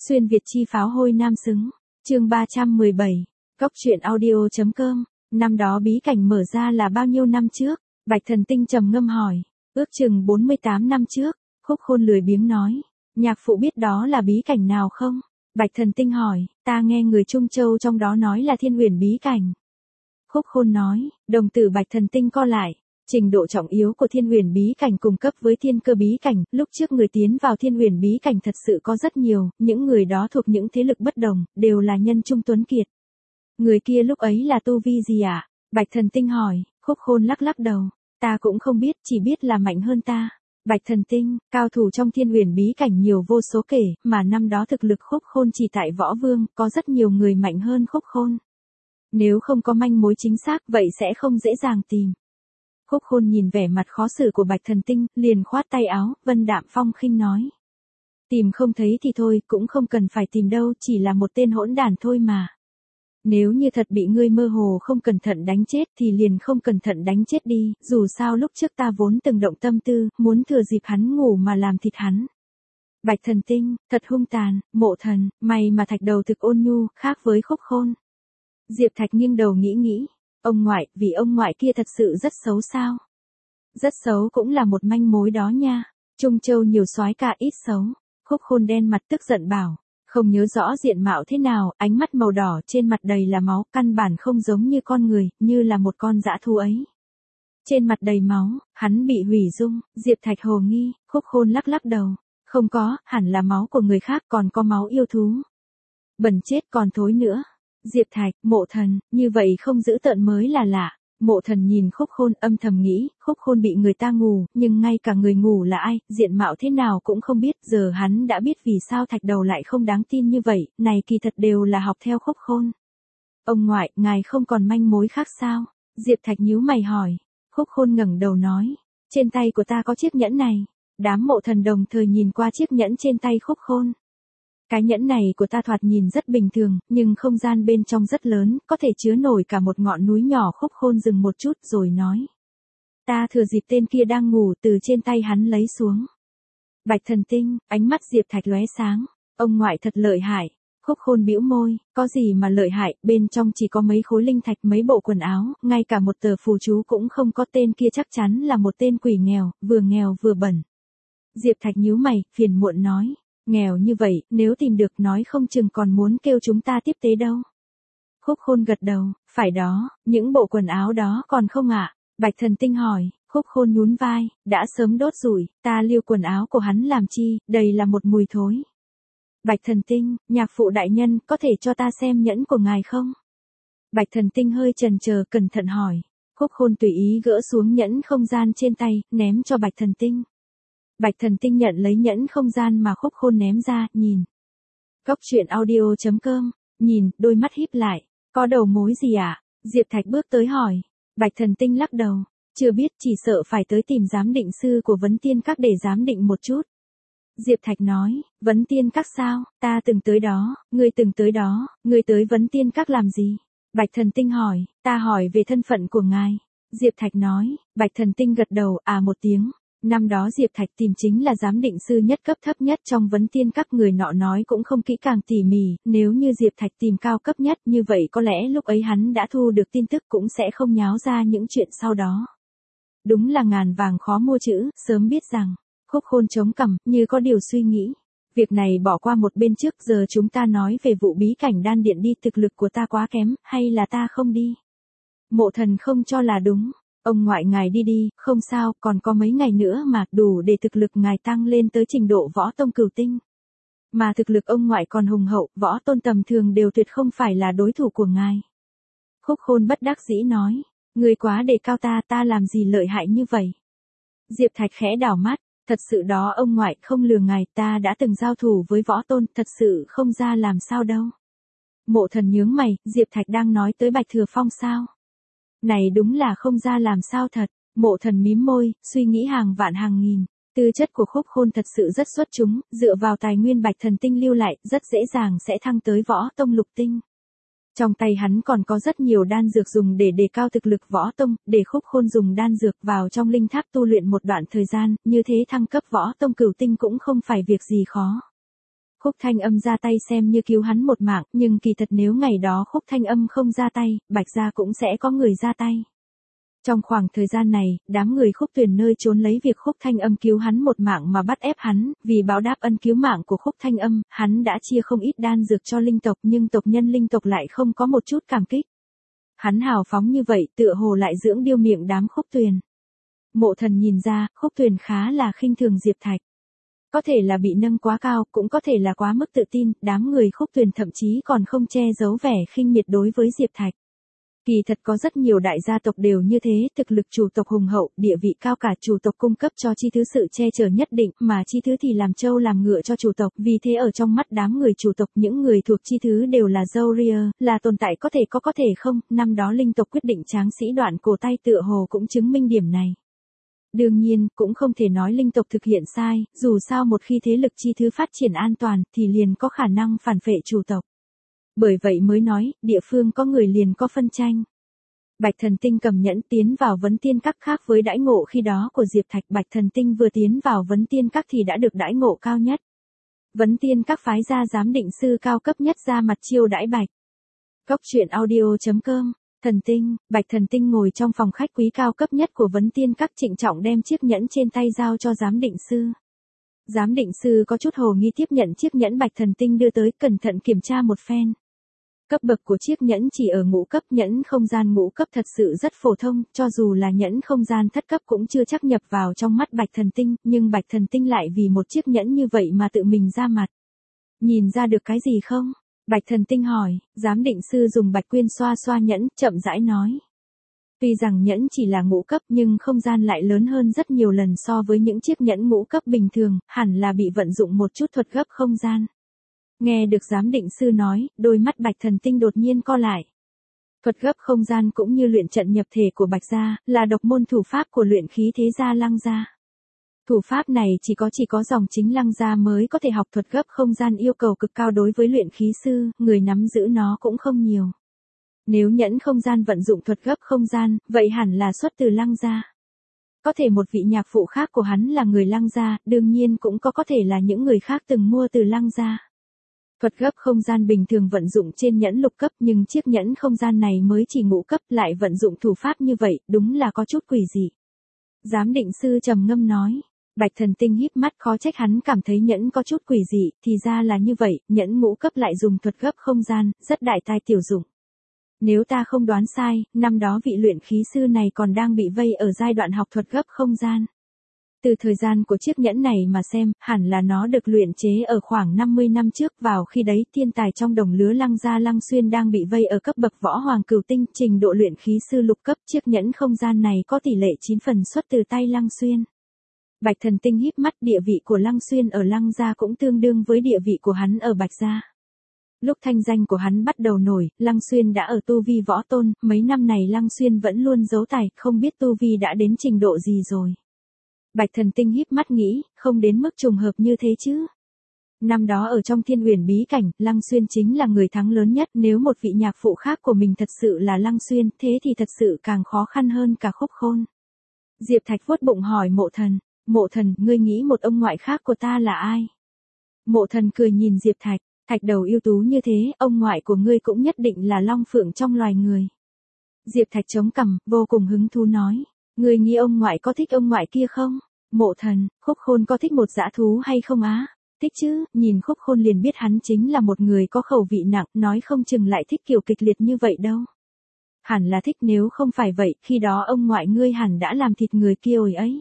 Xuyên Việt chi pháo hôi nam xứng. Chương 317. Cốc truyện audio.com. Năm đó bí cảnh mở ra là bao nhiêu năm trước? Bạch Thần Tinh trầm ngâm hỏi. Ước chừng 48 năm trước. Khúc Khôn lười biếng nói. Nhạc phụ biết đó là bí cảnh nào không? Bạch Thần Tinh hỏi. Ta nghe người Trung Châu trong đó nói là Thiên Uyển bí cảnh. Khúc Khôn nói. Đồng tử Bạch Thần Tinh co lại. Trình độ trọng yếu của Thiên Uyển bí cảnh cùng cấp với Thiên Cơ bí cảnh, lúc trước người tiến vào Thiên Uyển bí cảnh thật sự có rất nhiều, những người đó thuộc những thế lực bất đồng, đều là nhân trung tuấn kiệt. Người kia lúc ấy là tu vi gì ạ? Bạch Thần Tinh hỏi. Khúc Khôn lắc lắc đầu. Ta cũng không biết, chỉ biết là mạnh hơn ta. Bạch Thần Tinh, cao thủ trong Thiên Uyển bí cảnh nhiều vô số kể, mà năm đó thực lực Khúc Khôn chỉ tại Võ Vương, có rất nhiều người mạnh hơn Khúc Khôn. Nếu không có manh mối chính xác, vậy sẽ không dễ dàng tìm. Khúc Khôn nhìn vẻ mặt khó xử của Bạch Thần Tinh, liền khoát tay áo, vân đạm phong khinh nói. Tìm không thấy thì thôi, cũng không cần phải tìm đâu, chỉ là một tên hỗn đản thôi mà. Nếu như thật bị ngươi mơ hồ không cẩn thận đánh chết thì liền không cẩn thận đánh chết đi, dù sao lúc trước ta vốn từng động tâm tư, muốn thừa dịp hắn ngủ mà làm thịt hắn. Bạch Thần Tinh, thật hung tàn, Mộ Thần, may mà Thạch Đầu thực ôn nhu, khác với Khúc Khôn. Diệp Thạch nghiêng đầu nghĩ. Ông ngoại, vì ông ngoại kia thật sự rất xấu sao? Rất xấu cũng là một manh mối đó nha. Trung Châu nhiều soái ca ít xấu. Khúc Khôn đen mặt tức giận bảo. Không nhớ rõ diện mạo thế nào, ánh mắt màu đỏ trên mặt đầy là máu, căn bản không giống như con người, như là một con dã thú ấy. Trên mặt đầy máu, hắn bị hủy dung, Diệp Thạch hồ nghi, Khúc Khôn lắc lắc đầu. Không có, hẳn là máu của người khác, còn có máu yêu thú. Bẩn chết còn thối nữa. Diệp Thạch, Mộ Thần, như vậy không giữ tợn mới là lạ. Mộ Thần nhìn Khúc Khôn âm thầm nghĩ, Khúc Khôn bị người ta ngủ, nhưng ngay cả người ngủ là ai, diện mạo thế nào cũng không biết, giờ hắn đã biết vì sao Thạch Đầu lại không đáng tin như vậy, này kỳ thật đều là học theo Khúc Khôn. Ông ngoại, ngài không còn manh mối khác sao? Diệp Thạch nhíu mày hỏi. Khúc Khôn ngẩng đầu nói, trên tay của ta có chiếc nhẫn này. Đám Mộ Thần đồng thời nhìn qua chiếc nhẫn trên tay Khúc Khôn. Cái nhẫn này của ta thoạt nhìn rất bình thường, nhưng không gian bên trong rất lớn, có thể chứa nổi cả một ngọn núi nhỏ. Khúc Khôn dừng một chút rồi nói. Ta thừa dịp tên kia đang ngủ từ trên tay hắn lấy xuống. Bạch Thần Tinh, ánh mắt Diệp Thạch lóe sáng. Ông ngoại thật lợi hại. Khúc Khôn bĩu môi, có gì mà lợi hại, bên trong chỉ có mấy khối linh thạch, mấy bộ quần áo, ngay cả một tờ phù chú cũng không có, tên kia chắc chắn là một tên quỷ nghèo vừa bẩn. Diệp Thạch nhíu mày, phiền muộn nói. Nghèo như vậy, nếu tìm được nói không chừng còn muốn kêu chúng ta tiếp tế đâu. Khúc Khôn gật đầu, phải đó, những bộ quần áo đó còn không ạ? Bạch Thần Tinh hỏi. Khúc Khôn nhún vai, đã sớm đốt rủi, ta lưu quần áo của hắn làm chi, đây là một mùi thối. Bạch Thần Tinh, nhạc phụ đại nhân, có thể cho ta xem nhẫn của ngài không? Bạch Thần Tinh hơi chần chờ cẩn thận hỏi. Khúc Khôn tùy ý gỡ xuống nhẫn không gian trên tay, ném cho Bạch Thần Tinh. Bạch Thần Tinh nhận lấy nhẫn không gian mà Khúc Khôn ném ra, nhìn. Cốc truyện audio.com, nhìn, đôi mắt híp lại. Có đầu mối gì ạ? Diệp Thạch bước tới hỏi. Bạch Thần Tinh lắc đầu. Chưa biết, chỉ sợ phải tới tìm giám định sư của Vấn Tiên Các để giám định một chút. Diệp Thạch nói, Vấn Tiên Các sao? Ta từng tới đó, ngươi từng tới đó, ngươi tới Vấn Tiên Các làm gì? Bạch Thần Tinh hỏi, ta hỏi về thân phận của ngài. Diệp Thạch nói, Bạch Thần Tinh gật đầu, một tiếng. Năm đó Diệp Thạch tìm chính là giám định sư nhất cấp thấp nhất trong Vấn Tiên Các, người nọ nói cũng không kỹ càng tỉ mỉ, nếu như Diệp Thạch tìm cao cấp nhất như vậy có lẽ lúc ấy hắn đã thu được tin tức cũng sẽ không nháo ra những chuyện sau đó. Đúng là ngàn vàng khó mua chữ, sớm biết rằng. Khúc Khôn chống cằm, như có điều suy nghĩ. Việc này bỏ qua một bên trước, giờ chúng ta nói về vụ bí cảnh đan điện đi, thực lực của ta quá kém, hay là ta không đi? Mộ Thần không cho là đúng. Ông ngoại ngài đi, không sao, còn có mấy ngày nữa mà, đủ để thực lực ngài tăng lên tới trình độ võ tông cửu tinh. Mà thực lực ông ngoại còn hùng hậu, võ tôn tầm thường đều tuyệt không phải là đối thủ của ngài. Khúc Khôn bất đắc dĩ nói, người quá đề cao ta làm gì lợi hại như vậy? Diệp Thạch khẽ đảo mắt, thật sự đó ông ngoại không lừa ngài, ta đã từng giao thủ với võ tôn, thật sự không ra làm sao đâu. Mộ Thần nhướng mày, Diệp Thạch đang nói tới Bạch Thừa Phong sao? Này đúng là không ra làm sao thật. Mộ Thần mím môi, suy nghĩ hàng vạn hàng nghìn. Tư chất của Khúc Khôn thật sự rất xuất chúng, dựa vào tài nguyên Bạch Thần Tinh lưu lại, rất dễ dàng sẽ thăng tới võ tông lục tinh. Trong tay hắn còn có rất nhiều đan dược dùng để đề cao thực lực võ tông, để Khúc Khôn dùng đan dược vào trong linh tháp tu luyện một đoạn thời gian, như thế thăng cấp võ tông cửu tinh cũng không phải việc gì khó. Khúc Thanh Âm ra tay xem như cứu hắn một mạng, nhưng kỳ thật nếu ngày đó Khúc Thanh Âm không ra tay, Bạch gia cũng sẽ có người ra tay. Trong khoảng thời gian này, đám người Khúc Tuyền nơi trốn lấy việc Khúc Thanh Âm cứu hắn một mạng mà bắt ép hắn, vì báo đáp ân cứu mạng của Khúc Thanh Âm, hắn đã chia không ít đan dược cho linh tộc nhưng tộc nhân linh tộc lại không có một chút cảm kích. Hắn hào phóng như vậy tựa hồ lại dưỡng điêu miệng đám Khúc Tuyền. Mộ Thần nhìn ra, Khúc Tuyền khá là khinh thường Diệp Thạch. Có thể là bị nâng quá cao, cũng có thể là quá mức tự tin, đám người Khúc Tuyền thậm chí còn không che giấu vẻ khinh miệt đối với Diệp Thạch. Kỳ thật có rất nhiều đại gia tộc đều như thế, thực lực chủ tộc hùng hậu, địa vị cao cả chủ tộc cung cấp cho chi thứ sự che chở nhất định, mà chi thứ thì làm trâu làm ngựa cho chủ tộc, vì thế ở trong mắt đám người chủ tộc những người thuộc chi thứ đều là dâu ria, là tồn tại có thể không, năm đó linh tộc quyết định tráng sĩ đoạn cổ tay tựa hồ cũng chứng minh điểm này. Đương nhiên, cũng không thể nói linh tộc thực hiện sai, dù sao một khi thế lực chi thứ phát triển an toàn thì liền có khả năng phản phệ chủ tộc. Bởi vậy mới nói, địa phương có người liền có phân tranh. Bạch Thần Tinh cầm nhẫn tiến vào vấn tiên các khác với đãi ngộ khi đó của Diệp Thạch. Bạch Thần Tinh vừa tiến vào vấn tiên các thì đã được đãi ngộ cao nhất. Vấn tiên các phái ra giám định sư cao cấp nhất ra mặt chiêu đãi Bạch. Cốc truyện audio.com Thần Tinh, Bạch Thần Tinh ngồi trong phòng khách quý cao cấp nhất của vấn tiên các trịnh trọng đem chiếc nhẫn trên tay giao cho giám định sư. Giám định sư có chút hồ nghi tiếp nhận chiếc nhẫn Bạch Thần Tinh đưa tới, cẩn thận kiểm tra một phen. Cấp bậc của chiếc nhẫn chỉ ở ngũ cấp, nhẫn không gian ngũ cấp thật sự rất phổ thông, cho dù là nhẫn không gian thất cấp cũng chưa chắc nhập vào trong mắt Bạch Thần Tinh, nhưng Bạch Thần Tinh lại vì một chiếc nhẫn như vậy mà tự mình ra mặt. Nhìn ra được cái gì không? Bạch Thần Tinh hỏi, giám định sư dùng bạch quyên xoa xoa nhẫn, chậm rãi nói. Tuy rằng nhẫn chỉ là ngũ cấp nhưng không gian lại lớn hơn rất nhiều lần so với những chiếc nhẫn ngũ cấp bình thường, hẳn là bị vận dụng một chút thuật gấp không gian. Nghe được giám định sư nói, đôi mắt Bạch Thần Tinh đột nhiên co lại. Thuật gấp không gian cũng như luyện trận nhập thể của Bạch gia, là độc môn thủ pháp của luyện khí thế gia Lăng gia. Thủ pháp này chỉ có dòng chính Lăng gia mới có thể học. Thuật gấp không gian yêu cầu cực cao đối với luyện khí sư, người nắm giữ nó cũng không nhiều. Nếu nhẫn không gian vận dụng thuật gấp không gian, vậy hẳn là xuất từ Lăng gia. Có thể một vị nhạc phụ khác của hắn là người Lăng gia, đương nhiên cũng có thể là những người khác từng mua từ Lăng gia. Thuật gấp không gian bình thường vận dụng trên nhẫn lục cấp, nhưng chiếc nhẫn không gian này mới chỉ ngũ cấp lại vận dụng thủ pháp như vậy, đúng là có chút quỷ dị. Giám định sư trầm ngâm nói. Bạch Thần Tinh híp mắt, khó trách hắn cảm thấy nhẫn có chút quỷ dị, thì ra là như vậy, nhẫn ngũ cấp lại dùng thuật gấp không gian, rất đại tai tiểu dụng. Nếu ta không đoán sai, năm đó vị luyện khí sư này còn đang bị vây ở giai đoạn học thuật gấp không gian. Từ thời gian của chiếc nhẫn này mà xem, hẳn là nó được luyện chế ở khoảng 50 năm trước, vào khi đấy thiên tài trong đồng lứa Lăng gia Lăng Xuyên đang bị vây ở cấp bậc võ hoàng cửu tinh, trình độ luyện khí sư lục cấp, chiếc nhẫn không gian này có tỷ lệ 9 phần xuất từ tay Lăng Xuyên. Bạch Thần Tinh híp mắt, địa vị của Lăng Xuyên ở Lăng gia cũng tương đương với địa vị của hắn ở Bạch gia. Lúc thanh danh của hắn bắt đầu nổi, Lăng Xuyên đã ở tu vi võ tôn, mấy năm này Lăng Xuyên vẫn luôn giấu tài, không biết tu vi đã đến trình độ gì rồi. Bạch Thần Tinh híp mắt nghĩ, không đến mức trùng hợp như thế chứ. Năm đó ở trong Thiên Uyển bí cảnh, Lăng Xuyên chính là người thắng lớn nhất, nếu một vị nhạc phụ khác của mình thật sự là Lăng Xuyên, thế thì thật sự càng khó khăn hơn cả Khúc Khôn. Diệp Thạch vuốt bụng hỏi Mộ Thần, ngươi nghĩ một ông ngoại khác của ta là ai? Mộ Thần cười nhìn Diệp Thạch, Thạch đầu ưu tú như thế, ông ngoại của ngươi cũng nhất định là long phượng trong loài người. Diệp Thạch chống cằm, vô cùng hứng thú nói. Ngươi nghĩ ông ngoại có thích ông ngoại kia không? Mộ Thần, Khúc Khôn có thích một dã thú hay không á? Thích chứ, nhìn Khúc Khôn liền biết hắn chính là một người có khẩu vị nặng, nói không chừng lại thích kiểu kịch liệt như vậy đâu. Hẳn là thích, nếu không phải vậy, khi đó ông ngoại ngươi hẳn đã làm thịt người kia rồi ấy.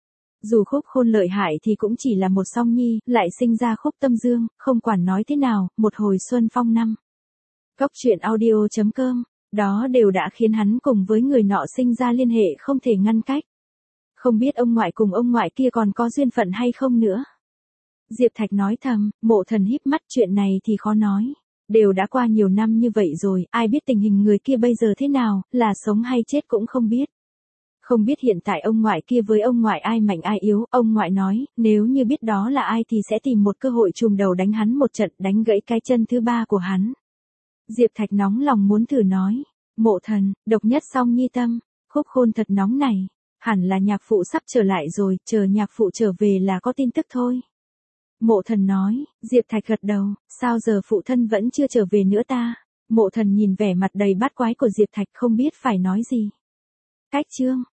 Dù Khúc Khôn lợi hại thì cũng chỉ là một song nhi, lại sinh ra Khúc Tâm Dương, không quản nói thế nào, một hồi xuân phong năm. Cốc truyện audio.com, đó đều đã khiến hắn cùng với người nọ sinh ra liên hệ không thể ngăn cách. Không biết ông ngoại cùng ông ngoại kia còn có duyên phận hay không nữa. Diệp Thạch nói thầm, Mộ Thần híp mắt, chuyện này thì khó nói. Đều đã qua nhiều năm như vậy rồi, ai biết tình hình người kia bây giờ thế nào, là sống hay chết cũng không biết. Không biết hiện tại ông ngoại kia với ông ngoại ai mạnh ai yếu, ông ngoại nói, nếu như biết đó là ai thì sẽ tìm một cơ hội chùm đầu đánh hắn một trận, đánh gãy cái chân thứ ba của hắn. Diệp Thạch nóng lòng muốn thử nói, Mộ Thần, độc nhất song nhi tâm, Khúc Khôn thật nóng này, hẳn là nhạc phụ sắp trở lại rồi, chờ nhạc phụ trở về là có tin tức thôi. Mộ Thần nói, Diệp Thạch gật đầu, sao giờ phụ thân vẫn chưa trở về nữa ta? Mộ Thần nhìn vẻ mặt đầy bát quái của Diệp Thạch không biết phải nói gì. Cách chương